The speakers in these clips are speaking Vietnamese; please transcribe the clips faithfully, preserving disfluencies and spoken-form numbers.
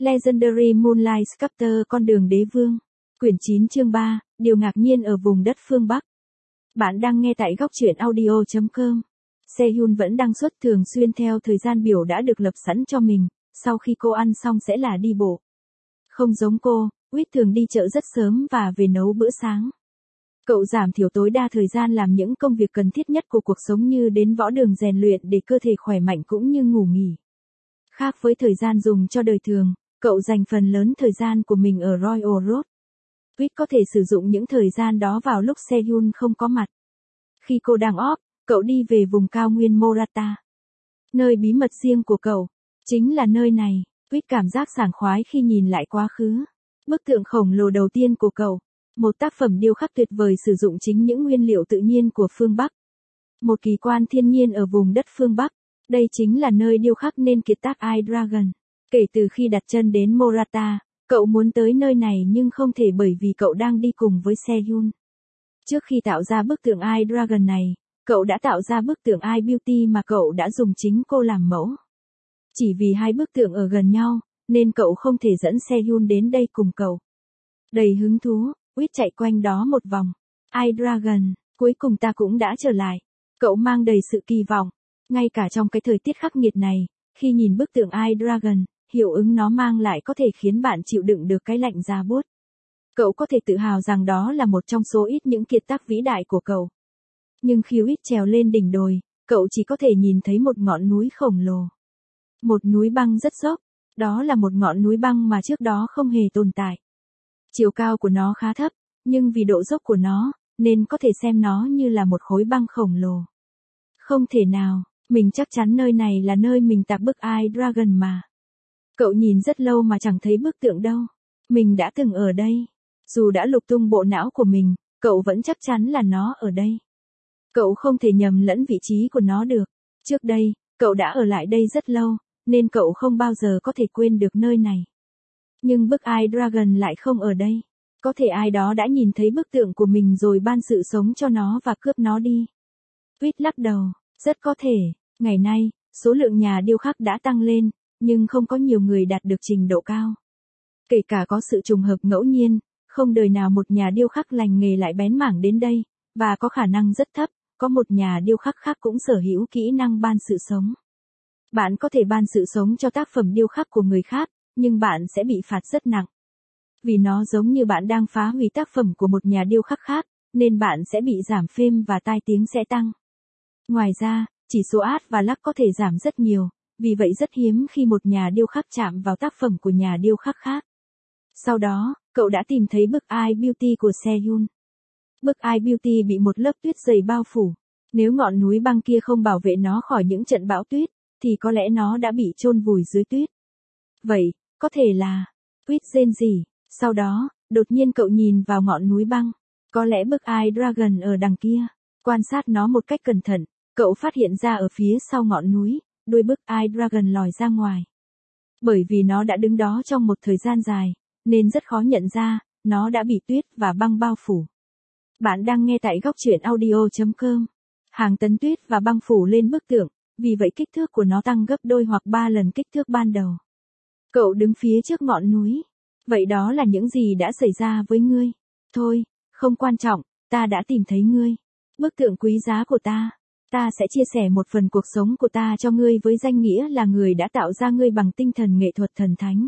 Legendary Moonlight Sculptor Con đường đế vương. Quyển chín chương ba, điều ngạc nhiên ở vùng đất phương Bắc. Bạn đang nghe tại góc truyện audio chấm com. Sehun vẫn đang xuất thường xuyên theo thời gian biểu đã được lập sẵn cho mình, sau khi cô ăn xong sẽ là đi bộ. Không giống cô, Wit thường đi chợ rất sớm và về nấu bữa sáng. Cậu giảm thiểu tối đa thời gian làm những công việc cần thiết nhất của cuộc sống như đến võ đường rèn luyện để cơ thể khỏe mạnh cũng như ngủ nghỉ. Khác với thời gian dùng cho đời thường, cậu dành phần lớn thời gian của mình ở Royal Road. Wit có thể sử dụng những thời gian đó vào lúc Sehun không có mặt. Khi cô đang off, cậu đi về vùng cao nguyên Morata. Nơi bí mật riêng của cậu, chính là nơi này. Wit cảm giác sảng khoái khi nhìn lại quá khứ. Bức tượng khổng lồ đầu tiên của cậu, một tác phẩm điêu khắc tuyệt vời sử dụng chính những nguyên liệu tự nhiên của phương Bắc. Một kỳ quan thiên nhiên ở vùng đất phương Bắc, đây chính là nơi điêu khắc nên kiệt tác I-Dragon. Kể từ khi đặt chân đến Morata, cậu muốn tới nơi này nhưng không thể bởi vì cậu đang đi cùng với Sehun. Trước khi tạo ra bức tượng I-Dragon này, cậu đã tạo ra bức tượng I-Beauty mà cậu đã dùng chính cô làm mẫu. Chỉ vì hai bức tượng ở gần nhau, nên cậu không thể dẫn Sehun đến đây cùng cậu. Đầy hứng thú, Wit chạy quanh đó một vòng. I-Dragon, cuối cùng ta cũng đã trở lại. Cậu mang đầy sự kỳ vọng. Ngay cả trong cái thời tiết khắc nghiệt này, khi nhìn bức tượng I-Dragon, hiệu ứng nó mang lại có thể khiến bạn chịu đựng được cái lạnh giá buốt. Cậu có thể tự hào rằng đó là một trong số ít những kiệt tác vĩ đại của cậu. Nhưng khi Wit trèo lên đỉnh đồi, cậu chỉ có thể nhìn thấy một ngọn núi khổng lồ. Một núi băng rất dốc, đó là một ngọn núi băng mà trước đó không hề tồn tại. Chiều cao của nó khá thấp, nhưng vì độ dốc của nó, nên có thể xem nó như là một khối băng khổng lồ. Không thể nào, mình chắc chắn nơi này là nơi mình tạc bức I-Dragon mà. Cậu nhìn rất lâu mà chẳng thấy bức tượng đâu. Mình đã từng ở đây. Dù đã lục tung bộ não của mình, cậu vẫn chắc chắn là nó ở đây. Cậu không thể nhầm lẫn vị trí của nó được. Trước đây, cậu đã ở lại đây rất lâu, nên cậu không bao giờ có thể quên được nơi này. Nhưng bức I-Dragon lại không ở đây. Có thể ai đó đã nhìn thấy bức tượng của mình rồi ban sự sống cho nó và cướp nó đi. Wit lắc đầu, rất có thể, ngày nay, số lượng nhà điêu khắc đã tăng lên, nhưng không có nhiều người đạt được trình độ cao. Kể cả có sự trùng hợp ngẫu nhiên, không đời nào một nhà điêu khắc lành nghề lại bén mảng đến đây, và có khả năng rất thấp, có một nhà điêu khắc khác cũng sở hữu kỹ năng ban sự sống. Bạn có thể ban sự sống cho tác phẩm điêu khắc của người khác, nhưng bạn sẽ bị phạt rất nặng. Vì nó giống như bạn đang phá hủy tác phẩm của một nhà điêu khắc khác, nên bạn sẽ bị giảm phêm và tai tiếng sẽ tăng. Ngoài ra, chỉ số át và lắc có thể giảm rất nhiều, vì vậy rất hiếm khi một nhà điêu khắc chạm vào tác phẩm của nhà điêu khắc khác. Sau đó, cậu đã tìm thấy bức I-Beauty của Sehun. Bức I-Beauty bị một lớp tuyết dày bao phủ. Nếu ngọn núi băng kia không bảo vệ nó khỏi những trận bão tuyết, thì có lẽ nó đã bị chôn vùi dưới tuyết. Vậy, có thể là... Wit rên rỉ. Sau đó, đột nhiên cậu nhìn vào ngọn núi băng. Có lẽ bức I-Dragon ở đằng kia. Quan sát nó một cách cẩn thận, cậu phát hiện ra ở phía sau ngọn núi, đuôi bức I-Dragon lòi ra ngoài. Bởi vì nó đã đứng đó trong một thời gian dài, nên rất khó nhận ra, nó đã bị tuyết và băng bao phủ. Bạn đang nghe tại góc truyện audio chấm com. Hàng tấn tuyết và băng phủ lên bức tượng, vì vậy kích thước của nó tăng gấp đôi hoặc ba lần kích thước ban đầu. Cậu đứng phía trước ngọn núi. Vậy đó là những gì đã xảy ra với ngươi? Thôi, không quan trọng, ta đã tìm thấy ngươi. Bức tượng quý giá của ta. Ta sẽ chia sẻ một phần cuộc sống của ta cho ngươi với danh nghĩa là người đã tạo ra ngươi bằng tinh thần nghệ thuật thần thánh.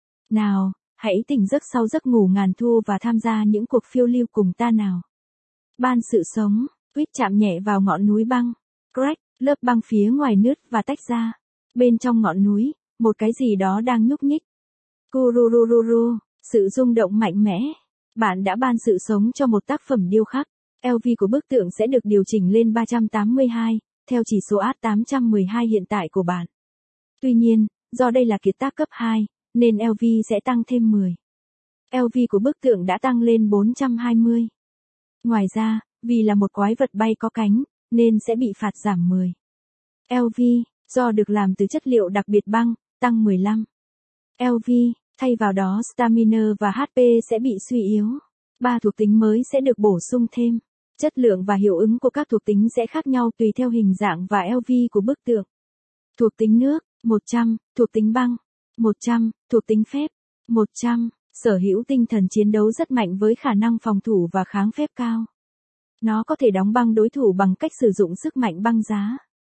Nào, hãy tỉnh giấc sau giấc ngủ ngàn thu và tham gia những cuộc phiêu lưu cùng ta nào. Ban sự sống, Wit chạm nhẹ vào ngọn núi băng. Crack, lớp băng phía ngoài nứt và tách ra. Bên trong ngọn núi, một cái gì đó đang nhúc nhích. Kururururu, sự rung động mạnh mẽ. Bạn đã ban sự sống cho một tác phẩm điêu khắc. lờ vê của bức tượng sẽ được điều chỉnh lên ba trăm tám mươi hai, theo chỉ số át tám trăm mười hai hiện tại của bạn. Tuy nhiên, do đây là kiệt tác cấp hai, nên lờ vê sẽ tăng thêm mười. lờ vê của bức tượng đã tăng lên bốn trăm hai mươi. Ngoài ra, vì là một quái vật bay có cánh, nên sẽ bị phạt giảm mười. lờ vê, do được làm từ chất liệu đặc biệt băng, tăng mười lăm. lờ vê, thay vào đó stamina và hát pê sẽ bị suy yếu. Ba thuộc tính mới sẽ được bổ sung thêm. Chất lượng và hiệu ứng của các thuộc tính sẽ khác nhau tùy theo hình dạng và lờ vê của bức tượng. Thuộc tính nước, một trăm, thuộc tính băng, một trăm, thuộc tính phép. một trăm, sở hữu tinh thần chiến đấu rất mạnh với khả năng phòng thủ và kháng phép cao. Nó có thể đóng băng đối thủ bằng cách sử dụng sức mạnh băng giá.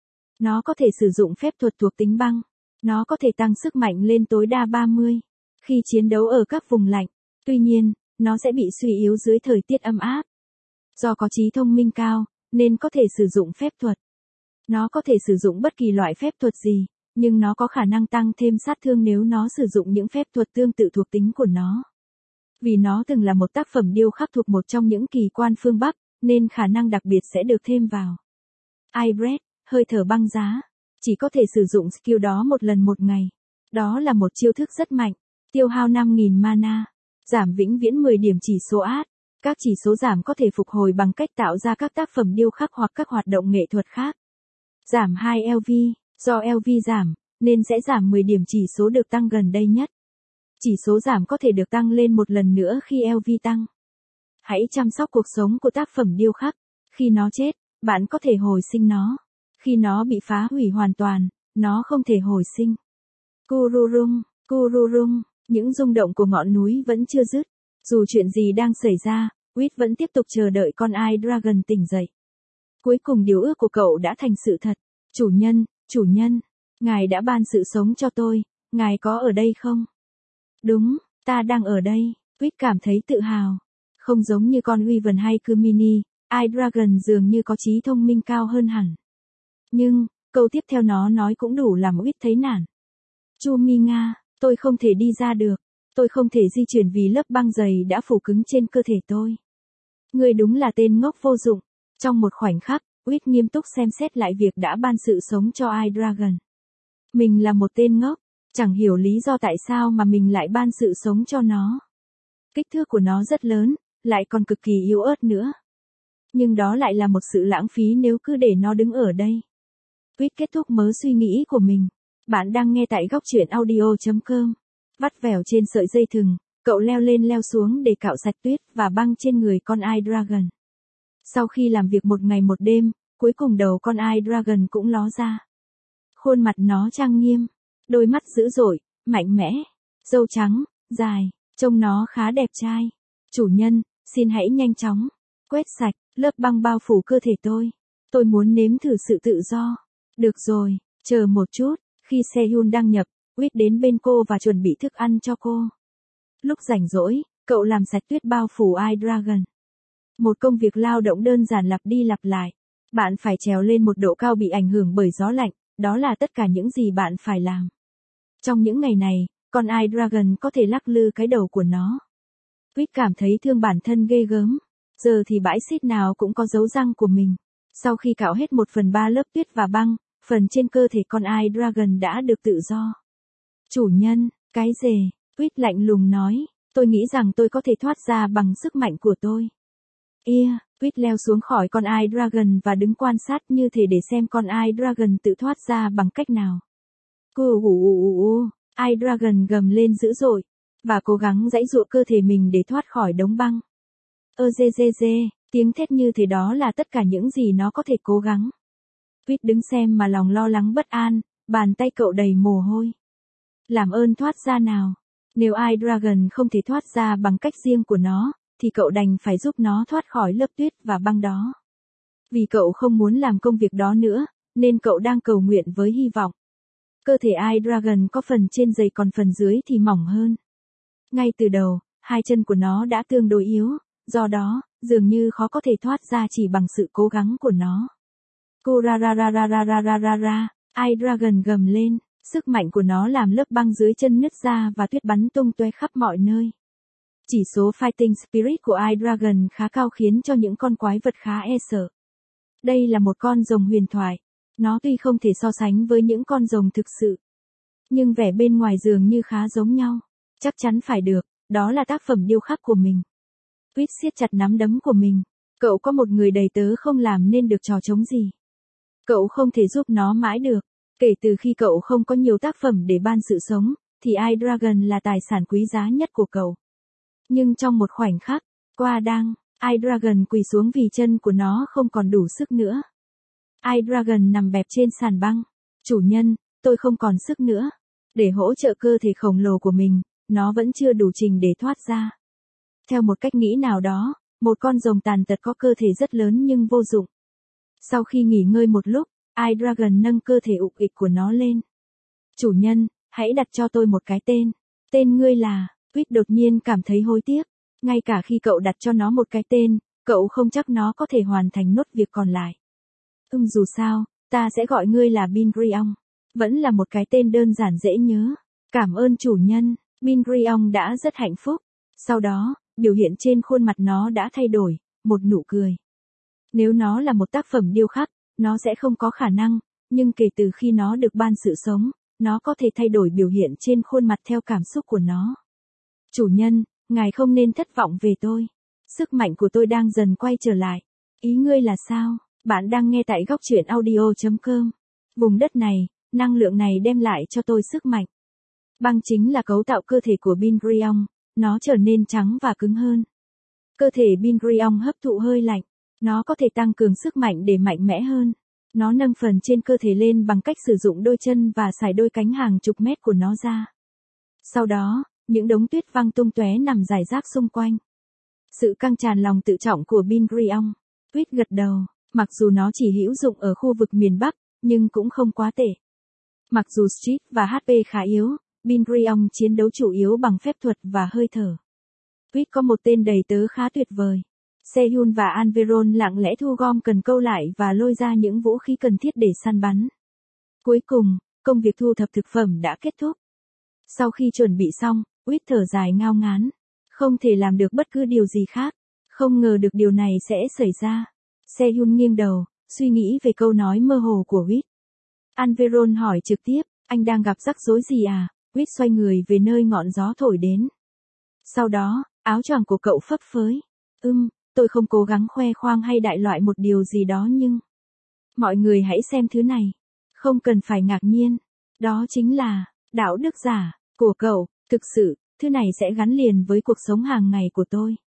Nó có thể sử dụng phép thuật thuộc tính băng. Nó có thể tăng sức mạnh lên tối đa ba mươi khi chiến đấu ở các vùng lạnh. Tuy nhiên, nó sẽ bị suy yếu dưới thời tiết ấm áp. Do có trí thông minh cao, nên có thể sử dụng phép thuật. Nó có thể sử dụng bất kỳ loại phép thuật gì, nhưng nó có khả năng tăng thêm sát thương nếu nó sử dụng những phép thuật tương tự thuộc tính của nó. Vì nó từng là một tác phẩm điêu khắc thuộc một trong những kỳ quan phương Bắc, nên khả năng đặc biệt sẽ được thêm vào. Ice Breath, hơi thở băng giá. Chỉ có thể sử dụng skill đó một lần một ngày. Đó là một chiêu thức rất mạnh. Tiêu hao năm nghìn mana. Giảm vĩnh viễn mười điểm chỉ số át. Các chỉ số giảm có thể phục hồi bằng cách tạo ra các tác phẩm điêu khắc hoặc các hoạt động nghệ thuật khác. Giảm hai L V. Do L V giảm, nên sẽ giảm mười điểm chỉ số được tăng gần đây nhất. Chỉ số giảm có thể được tăng lên một lần nữa khi L V tăng. Hãy chăm sóc cuộc sống của tác phẩm điêu khắc. Khi nó chết, bạn có thể hồi sinh nó. Khi nó bị phá hủy hoàn toàn, nó không thể hồi sinh. Kururung, Kururung, những rung động của ngọn núi vẫn chưa dứt. Dù chuyện gì đang xảy ra, Wit vẫn tiếp tục chờ đợi con Ice Dragon tỉnh dậy. Cuối cùng điều ước của cậu đã thành sự thật. Chủ nhân, chủ nhân, ngài đã ban sự sống cho tôi, ngài có ở đây không? Đúng, ta đang ở đây. Wit cảm thấy tự hào. Không giống như con Wyvern hay Kumini, Ice Dragon dường như có trí thông minh cao hơn hẳn. Nhưng, câu tiếp theo nó nói cũng đủ làm Wit thấy nản. Chu Mi Nga, tôi không thể đi ra được. Tôi không thể di chuyển vì lớp băng dày đã phủ cứng trên cơ thể tôi. Ngươi đúng là tên ngốc vô dụng. Trong một khoảnh khắc, Wit nghiêm túc xem xét lại việc đã ban sự sống cho Ice Dragon. Mình là một tên ngốc, chẳng hiểu lý do tại sao mà mình lại ban sự sống cho nó. Kích thước của nó rất lớn, lại còn cực kỳ yếu ớt nữa. Nhưng đó lại là một sự lãng phí nếu cứ để nó đứng ở đây. Wit kết thúc mớ suy nghĩ của mình. Bạn đang nghe tại góc truyện audio chấm com. Vắt vẻo trên sợi dây thừng, cậu leo lên leo xuống để cạo sạch tuyết và băng trên người con Ice Dragon. Sau khi làm việc một ngày một đêm, cuối cùng đầu con Ice Dragon cũng ló ra. Khuôn mặt nó trang nghiêm, đôi mắt dữ dội, mạnh mẽ, râu trắng, dài, trông nó khá đẹp trai. Chủ nhân, xin hãy nhanh chóng quét sạch lớp băng bao phủ cơ thể tôi. Tôi muốn nếm thử sự tự do. Được rồi, chờ một chút. Khi Sehun đăng nhập, Wit đến bên cô và chuẩn bị thức ăn cho cô. Lúc rảnh rỗi, cậu làm sạch tuyết bao phủ Ice Dragon. Một công việc lao động đơn giản lặp đi lặp lại. Bạn phải trèo lên một độ cao bị ảnh hưởng bởi gió lạnh, đó là tất cả những gì bạn phải làm. Trong những ngày này, con Ice Dragon có thể lắc lư cái đầu của nó. Wit cảm thấy thương bản thân ghê gớm. Giờ thì bãi xít nào cũng có dấu răng của mình. Sau khi cạo hết một phần ba lớp tuyết và băng, phần trên cơ thể con Ice Dragon đã được tự do. Chủ nhân, cái rề, Wit lạnh lùng nói, tôi nghĩ rằng tôi có thể thoát ra bằng sức mạnh của tôi. Yeah, Wit leo xuống khỏi con Ice Dragon và đứng quan sát như thể để xem con Ice Dragon tự thoát ra bằng cách nào. Cô ủ ủ ủ ủ, Ice Dragon gầm lên dữ dội, và cố gắng giãy giụa cơ thể mình để thoát khỏi đống băng. Ơ dê dê dê, tiếng thét như thế đó là tất cả những gì nó có thể cố gắng. Wit đứng xem mà lòng lo lắng bất an, bàn tay cậu đầy mồ hôi. Làm ơn thoát ra nào. Nếu Ice Dragon không thể thoát ra bằng cách riêng của nó, thì cậu đành phải giúp nó thoát khỏi lớp tuyết và băng đó. Vì cậu không muốn làm công việc đó nữa, nên cậu đang cầu nguyện với hy vọng. Cơ thể Ice Dragon có phần trên dày còn phần dưới thì mỏng hơn. Ngay từ đầu, hai chân của nó đã tương đối yếu, do đó, dường như khó có thể thoát ra chỉ bằng sự cố gắng của nó. Kurararararararara, Ice Dragon gầm lên, sức mạnh của nó làm lớp băng dưới chân nứt ra và tuyết bắn tung tóe khắp mọi nơi. Chỉ số Fighting Spirit của Ice Dragon khá cao khiến cho những con quái vật khá e sợ. Đây là một con rồng huyền thoại. Nó tuy không thể so sánh với những con rồng thực sự, nhưng vẻ bên ngoài dường như khá giống nhau. Chắc chắn phải được, đó là tác phẩm điêu khắc của mình. Wit siết chặt nắm đấm của mình. Cậu có một người đầy tớ không làm nên được trò trống gì. Cậu không thể giúp nó mãi được. Kể từ khi cậu không có nhiều tác phẩm để ban sự sống, thì Ice Dragon là tài sản quý giá nhất của cậu. Nhưng trong một khoảnh khắc, qua đang, Ice Dragon quỳ xuống vì chân của nó không còn đủ sức nữa. Ice Dragon nằm bẹp trên sàn băng. Chủ nhân, tôi không còn sức nữa. Để hỗ trợ cơ thể khổng lồ của mình, nó vẫn chưa đủ trình để thoát ra. Theo một cách nghĩ nào đó, một con rồng tàn tật có cơ thể rất lớn nhưng vô dụng. Sau khi nghỉ ngơi một lúc, iDragon nâng cơ thể ục ịch của nó lên. Chủ nhân, hãy đặt cho tôi một cái tên. Tên ngươi là, Quýt đột nhiên cảm thấy hối tiếc. Ngay cả khi cậu đặt cho nó một cái tên, cậu không chắc nó có thể hoàn thành nốt việc còn lại. Ừm dù sao, ta sẽ gọi ngươi là Binrion. Vẫn là một cái tên đơn giản dễ nhớ. Cảm ơn chủ nhân, Binrion đã rất hạnh phúc. Sau đó, biểu hiện trên khuôn mặt nó đã thay đổi, một nụ cười. Nếu nó là một tác phẩm điêu khắc, nó sẽ không có khả năng, nhưng kể từ khi nó được ban sự sống, nó có thể thay đổi biểu hiện trên khuôn mặt theo cảm xúc của nó. Chủ nhân, ngài không nên thất vọng về tôi. Sức mạnh của tôi đang dần quay trở lại. Ý ngươi là sao? Bạn đang nghe tại góc truyện audio chấm com. Vùng đất này, năng lượng này đem lại cho tôi sức mạnh. Băng chính là cấu tạo cơ thể của Binrion, nó trở nên trắng và cứng hơn. Cơ thể Binrion hấp thụ hơi lạnh, nó có thể tăng cường sức mạnh để mạnh mẽ hơn. Nó nâng phần trên cơ thể lên bằng cách sử dụng đôi chân và xài đôi cánh hàng chục mét của nó ra. Sau đó, những đống tuyết văng tung tóe nằm rải rác xung quanh. Sự căng tràn lòng tự trọng của Binrion. Quýt gật đầu, mặc dù nó chỉ hữu dụng ở khu vực miền Bắc, nhưng cũng không quá tệ. Mặc dù Street và hát pê khá yếu, Binrion chiến đấu chủ yếu bằng phép thuật và hơi thở. Quýt có một tên đầy tớ khá tuyệt vời. Sehun và Anveron lặng lẽ thu gom cần câu lại và lôi ra những vũ khí cần thiết để săn bắn. Cuối cùng, công việc thu thập thực phẩm đã kết thúc. Sau khi chuẩn bị xong, Quýt thở dài ngao ngán. Không thể làm được bất cứ điều gì khác. Không ngờ được điều này sẽ xảy ra. Sehun nghiêng đầu, suy nghĩ về câu nói mơ hồ của Quýt. Anveron hỏi trực tiếp, anh đang gặp rắc rối gì à? Quýt xoay người về nơi ngọn gió thổi đến. Sau đó, áo choàng của cậu phấp phới. Ừm, tôi không cố gắng khoe khoang hay đại loại một điều gì đó nhưng... Mọi người hãy xem thứ này. Không cần phải ngạc nhiên. Đó chính là, đạo đức giả, của cậu. Thực sự, thứ này sẽ gắn liền với cuộc sống hàng ngày của tôi.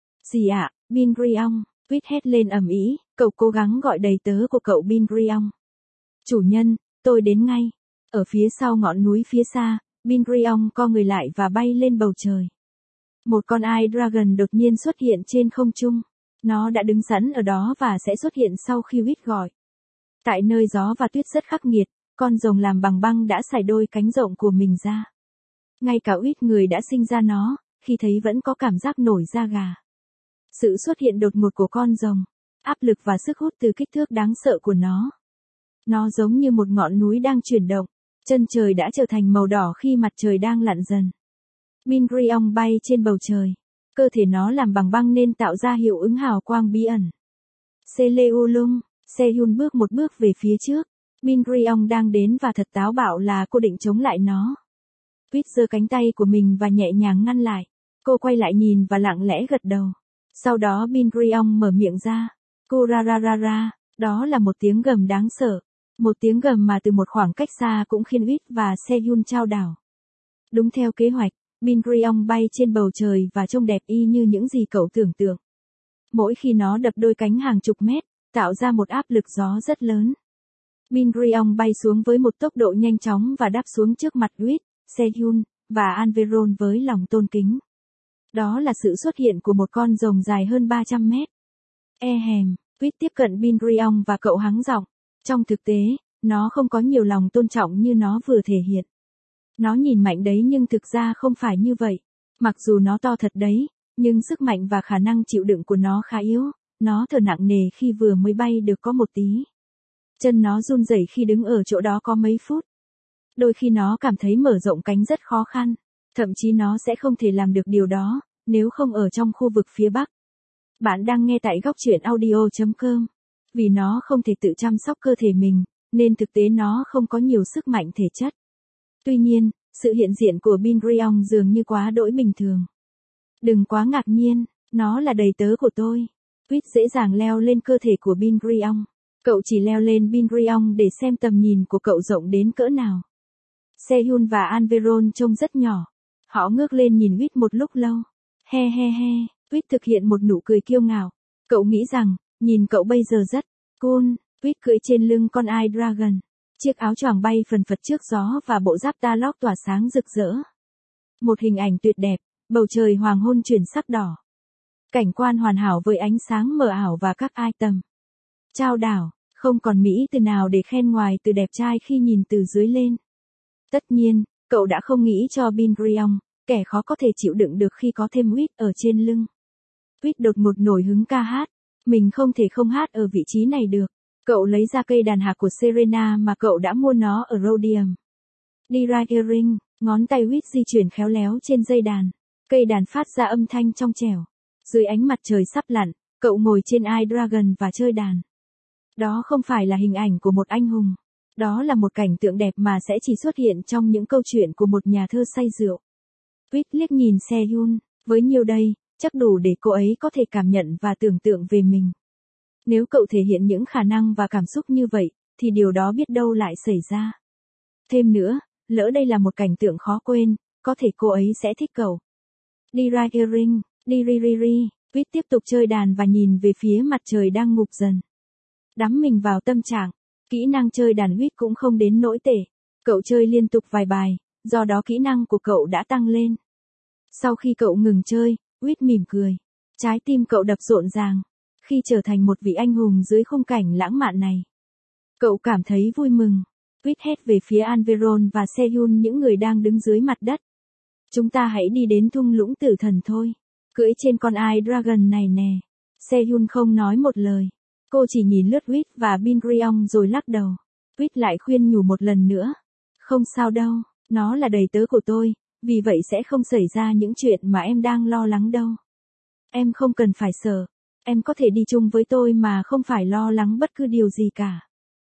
Gì ạ, à, Binrion? Quýt hét lên ầm ĩ, cậu cố gắng gọi đầy tớ của cậu Binrion. Chủ nhân, tôi đến ngay. Ở phía sau ngọn núi phía xa, Binrion co người lại và bay lên bầu trời. Một con iDragon đột nhiên xuất hiện trên không trung. Nó đã đứng sẵn ở đó và sẽ xuất hiện sau khi Quýt gọi. Tại nơi gió và tuyết rất khắc nghiệt, con rồng làm bằng băng đã xài đôi cánh rộng của mình ra. Ngay cả Quýt người đã sinh ra nó, khi thấy vẫn có cảm giác nổi da gà. Sự xuất hiện đột ngột của con rồng, áp lực và sức hút từ kích thước đáng sợ của nó. Nó giống như một ngọn núi đang chuyển động, chân trời đã trở thành màu đỏ khi mặt trời đang lặn dần. Binrion bay trên bầu trời, cơ thể nó làm bằng băng nên tạo ra hiệu ứng hào quang bí ẩn. Seleulung, Sehun bước một bước về phía trước. Binrion đang đến và thật táo bạo là cô định chống lại nó. Quýt giơ cánh tay của mình và nhẹ nhàng ngăn lại. Cô quay lại nhìn và lặng lẽ gật đầu. Sau đó Binrion mở miệng ra. Kurararara, đó là một tiếng gầm đáng sợ. Một tiếng gầm mà từ một khoảng cách xa cũng khiến Quýt và Sehun chao đảo. Đúng theo kế hoạch, Binrion bay trên bầu trời và trông đẹp y như những gì cậu tưởng tượng. Mỗi khi nó đập đôi cánh hàng chục mét, tạo ra một áp lực gió rất lớn. Binrion bay xuống với một tốc độ nhanh chóng và đáp xuống trước mặt Quýt, Sehun và Anveron với lòng tôn kính. Đó là sự xuất hiện của một con rồng dài hơn ba trăm mét. E hèm, Quýt tiếp cận Binrion và cậu hắng giọng. Trong thực tế, nó không có nhiều lòng tôn trọng như nó vừa thể hiện. Nó nhìn mạnh đấy nhưng thực ra không phải như vậy. Mặc dù nó to thật đấy, nhưng sức mạnh và khả năng chịu đựng của nó khá yếu. Nó thở nặng nề khi vừa mới bay được có một tí. Chân nó run rẩy khi đứng ở chỗ đó có mấy phút. Đôi khi nó cảm thấy mở rộng cánh rất khó khăn. Thậm chí nó sẽ không thể làm được điều đó, nếu không ở trong khu vực phía Bắc. Bạn đang nghe tại góc truyện audio chấm com. Vì nó không thể tự chăm sóc cơ thể mình, nên thực tế nó không có nhiều sức mạnh thể chất. Tuy nhiên, sự hiện diện của Binrion dường như quá đỗi bình thường. Đừng quá ngạc nhiên, nó là đầy tớ của tôi. Quýt dễ dàng leo lên cơ thể của Binrion. Cậu chỉ leo lên Binrion để xem tầm nhìn của cậu rộng đến cỡ nào. Sehun và Anveron trông rất nhỏ. Họ ngước lên nhìn Quýt một lúc lâu. He he he, Quýt thực hiện một nụ cười kiêu ngạo. Cậu nghĩ rằng, nhìn cậu bây giờ rất cool. Quýt cưỡi trên lưng con iDragon. Chiếc áo choàng bay phần phật trước gió và bộ giáp Tarlok tỏa sáng rực rỡ. Một hình ảnh tuyệt đẹp, bầu trời hoàng hôn chuyển sắc đỏ. Cảnh quan hoàn hảo với ánh sáng mờ ảo và các item. Trao đảo, không còn mỹ từ nào để khen ngoài từ đẹp trai khi nhìn từ dưới lên. Tất nhiên, cậu đã không nghĩ cho Bin Ryeong, kẻ khó có thể chịu đựng được khi có thêm Wit ở trên lưng. Wit đột ngột nổi hứng ca hát. Mình không thể không hát ở vị trí này được. Cậu lấy ra cây đàn hạc của Serena mà cậu đã mua nó ở Rhodium. Đi right earring, ngón tay Wit di chuyển khéo léo trên dây đàn. Cây đàn phát ra âm thanh trong trẻo. Dưới ánh mặt trời sắp lặn, cậu ngồi trên iDragon và chơi đàn. Đó không phải là hình ảnh của một anh hùng. Đó là một cảnh tượng đẹp mà sẽ chỉ xuất hiện trong những câu chuyện của một nhà thơ say rượu. Wit liếc nhìn Sehun, với nhiều đây, chắc đủ để cô ấy có thể cảm nhận và tưởng tượng về mình. Nếu cậu thể hiện những khả năng và cảm xúc như vậy, thì điều đó biết đâu lại xảy ra. Thêm nữa, lỡ đây là một cảnh tượng khó quên, có thể cô ấy sẽ thích cậu. Đi right earring, đi ri ri ri, Wit tiếp tục chơi đàn và nhìn về phía mặt trời đang ngục dần. Đắm mình vào tâm trạng, kỹ năng chơi đàn Wit cũng không đến nỗi tệ. Cậu chơi liên tục vài bài, do đó kỹ năng của cậu đã tăng lên. Sau khi cậu ngừng chơi, Wit mỉm cười. Trái tim cậu đập rộn ràng. Khi trở thành một vị anh hùng dưới khung cảnh lãng mạn này. Cậu cảm thấy vui mừng. Wit hét về phía Anveron và Sehun, những người đang đứng dưới mặt đất. Chúng ta hãy đi đến thung lũng tử thần thôi. Cưỡi trên con iDragon này nè. Sehun không nói một lời. Cô chỉ nhìn lướt Wit và Bin Ryeong rồi lắc đầu. Wit lại khuyên nhủ một lần nữa. Không sao đâu, nó là đầy tớ của tôi, vì vậy sẽ không xảy ra những chuyện mà em đang lo lắng đâu. Em không cần phải sợ. Em có thể đi chung với tôi mà không phải lo lắng bất cứ điều gì cả.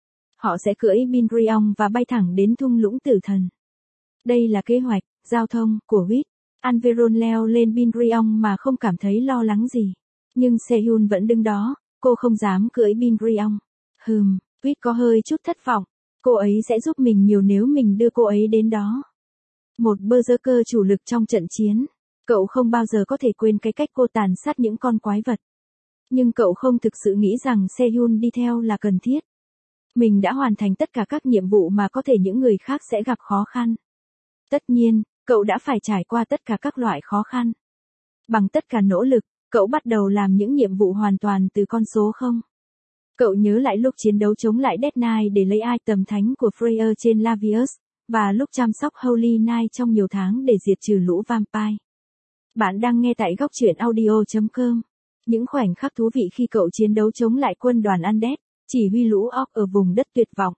Họ sẽ cưỡi Bin Ryeong và bay thẳng đến thung lũng tử thần. Đây là kế hoạch, giao thông, của Wit. Anveron leo lên Bin Ryeong mà không cảm thấy lo lắng gì. Nhưng Sehun vẫn đứng đó, cô không dám cưỡi Bin Ryeong. Hừm, Wit có hơi chút thất vọng. Cô ấy sẽ giúp mình nhiều nếu mình đưa cô ấy đến đó. Một berserker chủ lực trong trận chiến. Cậu không bao giờ có thể quên cái cách cô tàn sát những con quái vật. Nhưng cậu không thực sự nghĩ rằng Sehun đi theo là cần thiết. Mình đã hoàn thành tất cả các nhiệm vụ mà có thể những người khác sẽ gặp khó khăn. Tất nhiên, cậu đã phải trải qua tất cả các loại khó khăn. Bằng tất cả nỗ lực, cậu bắt đầu làm những nhiệm vụ hoàn toàn từ con số không. Cậu nhớ lại lúc chiến đấu chống lại Death Knight để lấy item thánh của Freya trên Lavius, và lúc chăm sóc Holy Knight trong nhiều tháng để diệt trừ lũ vampire. Bạn đang nghe tại góc truyện audio chấm com. Những khoảnh khắc thú vị khi cậu chiến đấu chống lại quân đoàn Undead, chỉ huy lũ orc ở vùng đất tuyệt vọng.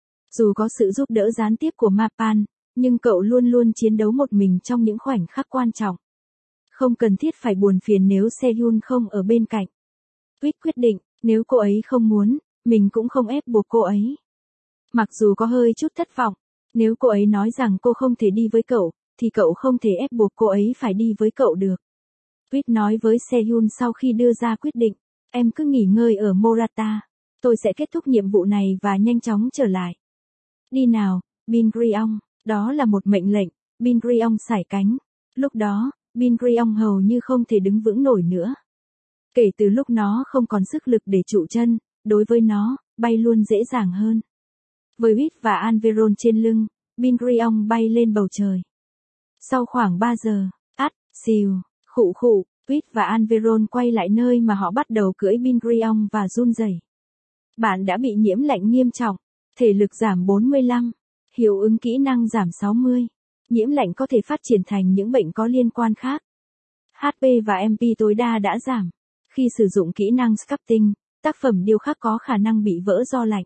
Dù có sự giúp đỡ gián tiếp của Mappan, nhưng cậu luôn luôn chiến đấu một mình trong những khoảnh khắc quan trọng. Không cần thiết phải buồn phiền nếu Sehun không ở bên cạnh. Wit quyết định, nếu cô ấy không muốn, mình cũng không ép buộc cô ấy. Mặc dù có hơi chút thất vọng, nếu cô ấy nói rằng cô không thể đi với cậu, thì cậu không thể ép buộc cô ấy phải đi với cậu được. Wit nói với Sehun sau khi đưa ra quyết định, em cứ nghỉ ngơi ở Morata. Tôi sẽ kết thúc nhiệm vụ này và nhanh chóng trở lại. Đi nào, Bin Ryeong. Đó là một mệnh lệnh. Bin Ryeong sải cánh. Lúc đó, Bin Ryeong hầu như không thể đứng vững nổi nữa. Kể từ lúc nó không còn sức lực để trụ chân, đối với nó, bay luôn dễ dàng hơn. Với Wit và Anveron trên lưng, Bin Ryeong bay lên bầu trời. Sau khoảng ba giờ, át, xìu, khụ khụ, Wit và Anveron quay lại nơi mà họ bắt đầu cưỡi Bin Ryeong và run rẩy. Bạn đã bị nhiễm lạnh nghiêm trọng, thể lực giảm bốn mươi lăm, hiệu ứng kỹ năng giảm sáu mươi. Nhiễm lạnh có thể phát triển thành những bệnh có liên quan khác. hát pê và em pê tối đa đã giảm. Khi sử dụng kỹ năng sculpting, tác phẩm điêu khắc có khả năng bị vỡ do lạnh.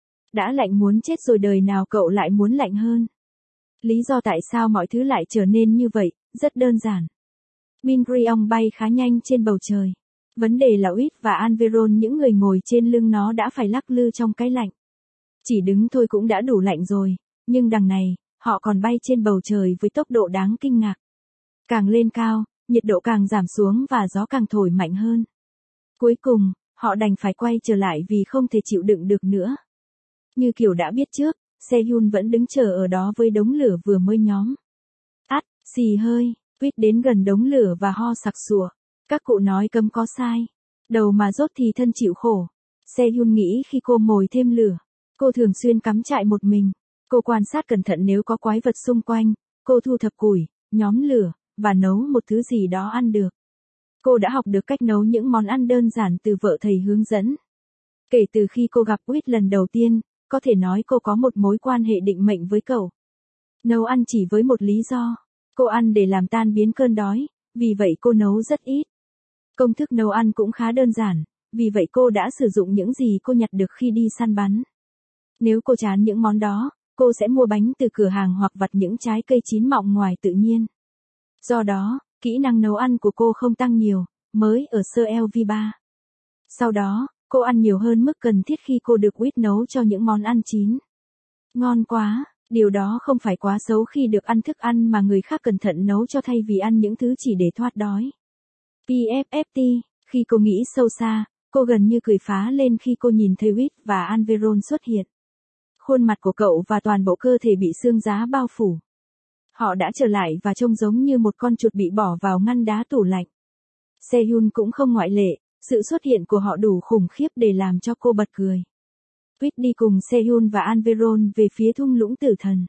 Đã lạnh muốn chết rồi, đời nào cậu lại muốn lạnh hơn? Lý do tại sao mọi thứ lại trở nên như vậy, rất đơn giản. Bin Ryeong bay khá nhanh trên bầu trời. Vấn đề là Wit và Anveron, những người ngồi trên lưng nó, đã phải lắc lư trong cái lạnh. Chỉ đứng thôi cũng đã đủ lạnh rồi, nhưng đằng này, họ còn bay trên bầu trời với tốc độ đáng kinh ngạc. Càng lên cao, nhiệt độ càng giảm xuống và gió càng thổi mạnh hơn. Cuối cùng, họ đành phải quay trở lại vì không thể chịu đựng được nữa. Như kiểu đã biết trước, Sehun vẫn đứng chờ ở đó với đống lửa vừa mới nhóm. Át, xì hơi, Wit đến gần đống lửa và ho sặc sụa. Các cụ nói cấm có sai. Đầu mà rốt thì thân chịu khổ. Sehun nghĩ khi cô mồi thêm lửa, Cô thường xuyên cắm trại một mình. Cô quan sát cẩn thận nếu có quái vật xung quanh, cô thu thập củi, nhóm lửa, và nấu một thứ gì đó ăn được. Cô đã học được cách nấu những món ăn đơn giản từ vợ thầy hướng dẫn. Kể từ khi cô gặp Whit lần đầu tiên, có thể nói cô có một mối quan hệ định mệnh với cậu. Nấu ăn chỉ với một lý do. Cô ăn để làm tan biến cơn đói, vì vậy cô nấu rất ít. Công thức nấu ăn cũng khá đơn giản, vì vậy cô đã sử dụng những gì cô nhặt được khi đi săn bắn. Nếu cô chán những món đó, cô sẽ mua bánh từ cửa hàng hoặc vặt những trái cây chín mọng ngoài tự nhiên. Do đó, kỹ năng nấu ăn của cô không tăng nhiều, mới ở sơ lv ba. Sau đó, cô ăn nhiều hơn mức cần thiết khi cô được Whit nấu cho những món ăn chín. Ngon quá, điều đó không phải quá xấu khi được ăn thức ăn mà người khác cẩn thận nấu cho thay vì ăn những thứ chỉ để thoát đói. pê ép ép tê, khi cô nghĩ sâu xa, cô gần như cười phá lên khi cô nhìn thấy Whit và Anveron xuất hiện. Khuôn mặt của cậu và toàn bộ cơ thể bị xương giá bao phủ. Họ đã trở lại và trông giống như một con chuột bị bỏ vào ngăn đá tủ lạnh. Sehun cũng không ngoại lệ, sự xuất hiện của họ đủ khủng khiếp để làm cho cô bật cười. Whit đi cùng Sehun và Anveron về phía thung lũng tử thần.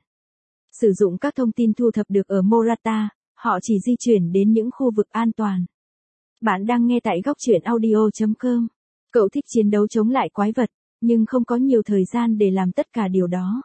Sử dụng các thông tin thu thập được ở Morata, họ chỉ di chuyển đến những khu vực an toàn. Bạn đang nghe tại góc truyện audio chấm com. Cậu thích chiến đấu chống lại quái vật, nhưng không có nhiều thời gian để làm tất cả điều đó.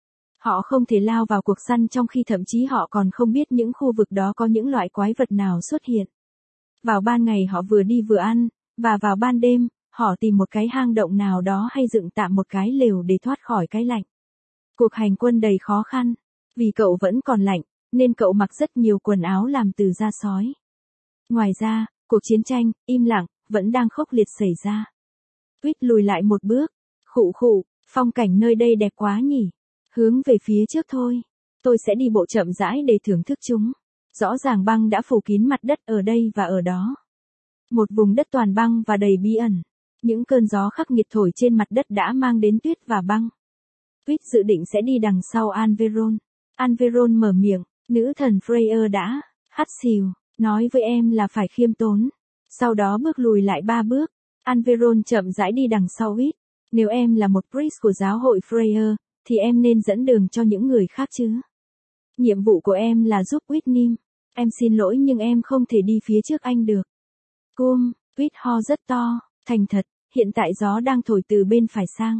Họ không thể lao vào cuộc săn trong khi thậm chí họ còn không biết những khu vực đó có những loại quái vật nào xuất hiện. Vào ban ngày họ vừa đi vừa ăn, và vào ban đêm, họ tìm một cái hang động nào đó hay dựng tạm một cái lều để thoát khỏi cái lạnh. Cuộc hành quân đầy khó khăn. Vì cậu vẫn còn lạnh, nên cậu mặc rất nhiều quần áo làm từ da sói. Ngoài ra, cuộc chiến tranh, im lặng, vẫn đang khốc liệt xảy ra. Whit lùi lại một bước. Khụ khụ, phong cảnh nơi đây đẹp quá nhỉ. Hướng về phía trước thôi. Tôi sẽ đi bộ chậm rãi để thưởng thức chúng. Rõ ràng băng đã phủ kín mặt đất ở đây và ở đó. Một vùng đất toàn băng và đầy bí ẩn. Những cơn gió khắc nghiệt thổi trên mặt đất đã mang đến tuyết và băng. Whit dự định sẽ đi đằng sau Anveron. Anveron mở miệng, nữ thần Freyr đã hắt xìu, nói với em là phải khiêm tốn. Sau đó bước lùi lại ba bước. Anveron chậm rãi đi đằng sau Whit. Nếu em là một priest của giáo hội Freyr, thì em nên dẫn đường cho những người khác chứ. Nhiệm vụ của em là giúp Whitnim. Em xin lỗi nhưng em không thể đi phía trước anh được. Cum, Whit ho rất to, thành thật, hiện tại gió đang thổi từ bên phải sang.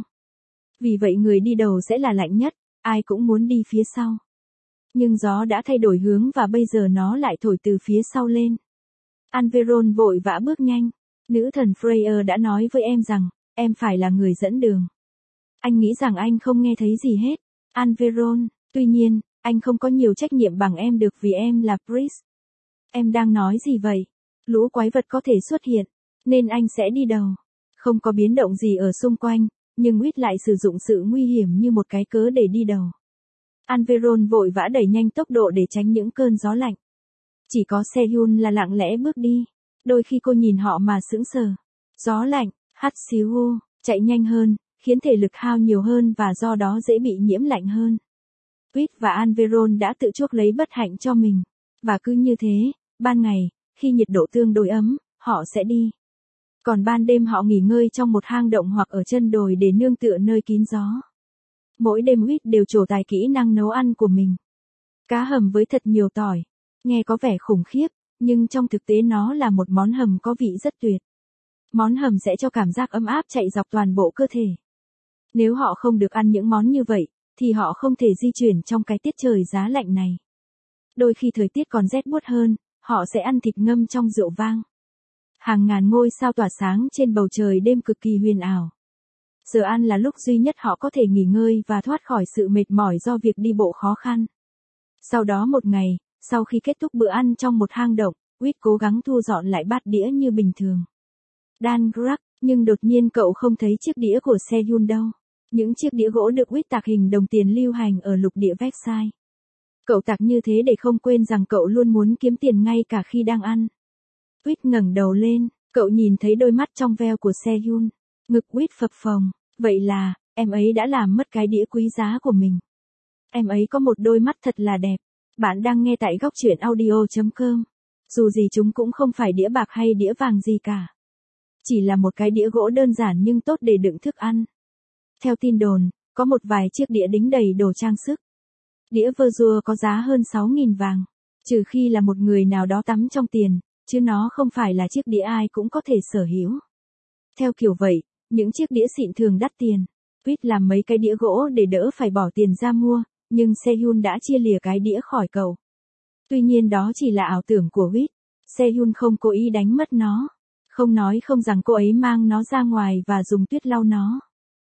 Vì vậy người đi đầu sẽ là lạnh nhất, ai cũng muốn đi phía sau. Nhưng gió đã thay đổi hướng và bây giờ nó lại thổi từ phía sau lên. Anveron vội vã bước nhanh. Nữ thần Freyr đã nói với em rằng, em phải là người dẫn đường. Anh nghĩ rằng anh không nghe thấy gì hết. Anveron, tuy nhiên, anh không có nhiều trách nhiệm bằng em được vì em là priest. Em đang nói gì vậy? Lũ quái vật có thể xuất hiện, nên anh sẽ đi đầu. Không có biến động gì ở xung quanh, nhưng Whit lại sử dụng sự nguy hiểm như một cái cớ để đi đầu. Anveron vội vã đẩy nhanh tốc độ để tránh những cơn gió lạnh. Chỉ có Sehun là lặng lẽ bước đi. Đôi khi cô nhìn họ mà sững sờ. Gió lạnh, hắt xíu hô, chạy nhanh hơn, khiến thể lực hao nhiều hơn và do đó dễ bị nhiễm lạnh hơn. Whit và Anveron đã tự chuốc lấy bất hạnh cho mình. Và cứ như thế, ban ngày, khi nhiệt độ tương đối ấm, họ sẽ đi. Còn ban đêm họ nghỉ ngơi trong một hang động hoặc ở chân đồi để nương tựa nơi kín gió. Mỗi đêm Whit đều trổ tài kỹ năng nấu ăn của mình. Cá hầm với thật nhiều tỏi. Nghe có vẻ khủng khiếp, nhưng trong thực tế nó là một món hầm có vị rất tuyệt. Món hầm sẽ cho cảm giác ấm áp chạy dọc toàn bộ cơ thể. Nếu họ không được ăn những món như vậy, thì họ không thể di chuyển trong cái tiết trời giá lạnh này. Đôi khi thời tiết còn rét buốt hơn, họ sẽ ăn thịt ngâm trong rượu vang. Hàng ngàn ngôi sao tỏa sáng trên bầu trời đêm cực kỳ huyền ảo. Giờ ăn là lúc duy nhất họ có thể nghỉ ngơi và thoát khỏi sự mệt mỏi do việc đi bộ khó khăn. Sau đó một ngày, sau khi kết thúc bữa ăn trong một hang động, Whit cố gắng thu dọn lại bát đĩa như bình thường. Dan Grak, nhưng đột nhiên cậu không thấy chiếc đĩa của Sehun đâu. Những chiếc đĩa gỗ được Whit tạc hình đồng tiền lưu hành ở lục địa Versailles. Cậu tạc như thế để không quên rằng cậu luôn muốn kiếm tiền ngay cả khi đang ăn. Whit ngẩng đầu lên, cậu nhìn thấy đôi mắt trong veo của Sehun. Ngực Whit phập phồng, vậy là, em ấy đã làm mất cái đĩa quý giá của mình. Em ấy có một đôi mắt thật là đẹp. Bạn đang nghe tại góc truyện audio chấm com. Dù gì chúng cũng không phải đĩa bạc hay đĩa vàng gì cả. Chỉ là một cái đĩa gỗ đơn giản nhưng tốt để đựng thức ăn. Theo tin đồn, có một vài chiếc đĩa đính đầy đồ trang sức. Đĩa Verzur có giá hơn sáu nghìn vàng, trừ khi là một người nào đó tắm trong tiền, chứ nó không phải là chiếc đĩa ai cũng có thể sở hữu. Theo kiểu vậy, những chiếc đĩa xịn thường đắt tiền. Quýt làm mấy cái đĩa gỗ để đỡ phải bỏ tiền ra mua, nhưng Sehun đã chia lìa cái đĩa khỏi cậu. Tuy nhiên đó chỉ là ảo tưởng của Quýt. Sehun không cố ý đánh mất nó. Không nói không rằng cô ấy mang nó ra ngoài và dùng tuyết lau nó.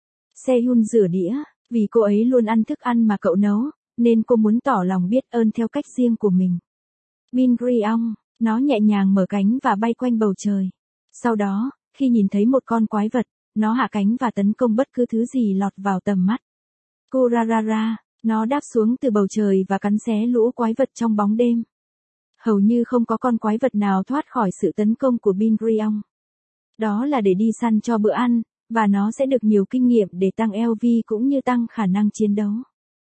Sehun rửa đĩa, vì cô ấy luôn ăn thức ăn mà cậu nấu, nên cô muốn tỏ lòng biết ơn theo cách riêng của mình. Bin Gryong, nó nhẹ nhàng mở cánh và bay quanh bầu trời. Sau đó, khi nhìn thấy một con quái vật, nó hạ cánh và tấn công bất cứ thứ gì lọt vào tầm mắt. Kurarara, nó đáp xuống từ bầu trời và cắn xé lũ quái vật trong bóng đêm. Hầu như không có con quái vật nào thoát khỏi sự tấn công của Bin Gryong. Đó là để đi săn cho bữa ăn, và nó sẽ được nhiều kinh nghiệm để tăng lờ vê cũng như tăng khả năng chiến đấu.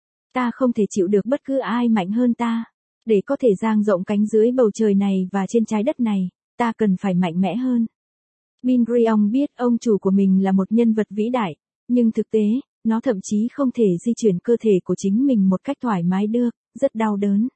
Ta không thể chịu được bất cứ ai mạnh hơn ta. Để có thể dang rộng cánh dưới bầu trời này và trên trái đất này, ta cần phải mạnh mẽ hơn. Bin Gryong biết ông chủ của mình là một nhân vật vĩ đại, nhưng thực tế, nó thậm chí không thể di chuyển cơ thể của chính mình một cách thoải mái được, rất đau đớn.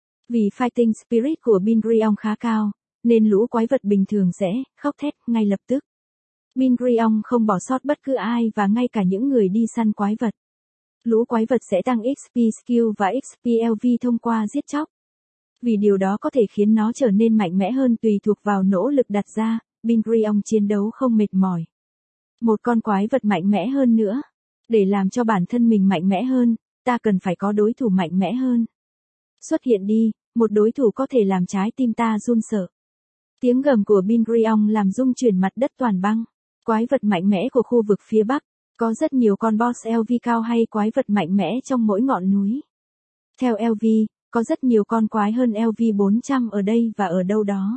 Vì fighting spirit của Bin Gryong khá cao, nên lũ quái vật bình thường sẽ khóc thét ngay lập tức. Bin Gryong không bỏ sót bất cứ ai và ngay cả những người đi săn quái vật. Lũ quái vật sẽ tăng ích pê skill và ích pê lờ vê thông qua giết chóc. Vì điều đó có thể khiến nó trở nên mạnh mẽ hơn tùy thuộc vào nỗ lực đặt ra, Bin Gryong chiến đấu không mệt mỏi. Một con quái vật mạnh mẽ hơn nữa. Để làm cho bản thân mình mạnh mẽ hơn, ta cần phải có đối thủ mạnh mẽ hơn. Xuất hiện đi, một đối thủ có thể làm trái tim ta run sợ. Tiếng gầm của Bin Gryong làm rung chuyển mặt đất toàn băng. Quái vật mạnh mẽ của khu vực phía Bắc. Có rất nhiều con boss lờ vê cao hay quái vật mạnh mẽ trong mỗi ngọn núi. Theo lờ vê, có rất nhiều con quái hơn lờ vê bốn trăm ở đây và ở đâu đó.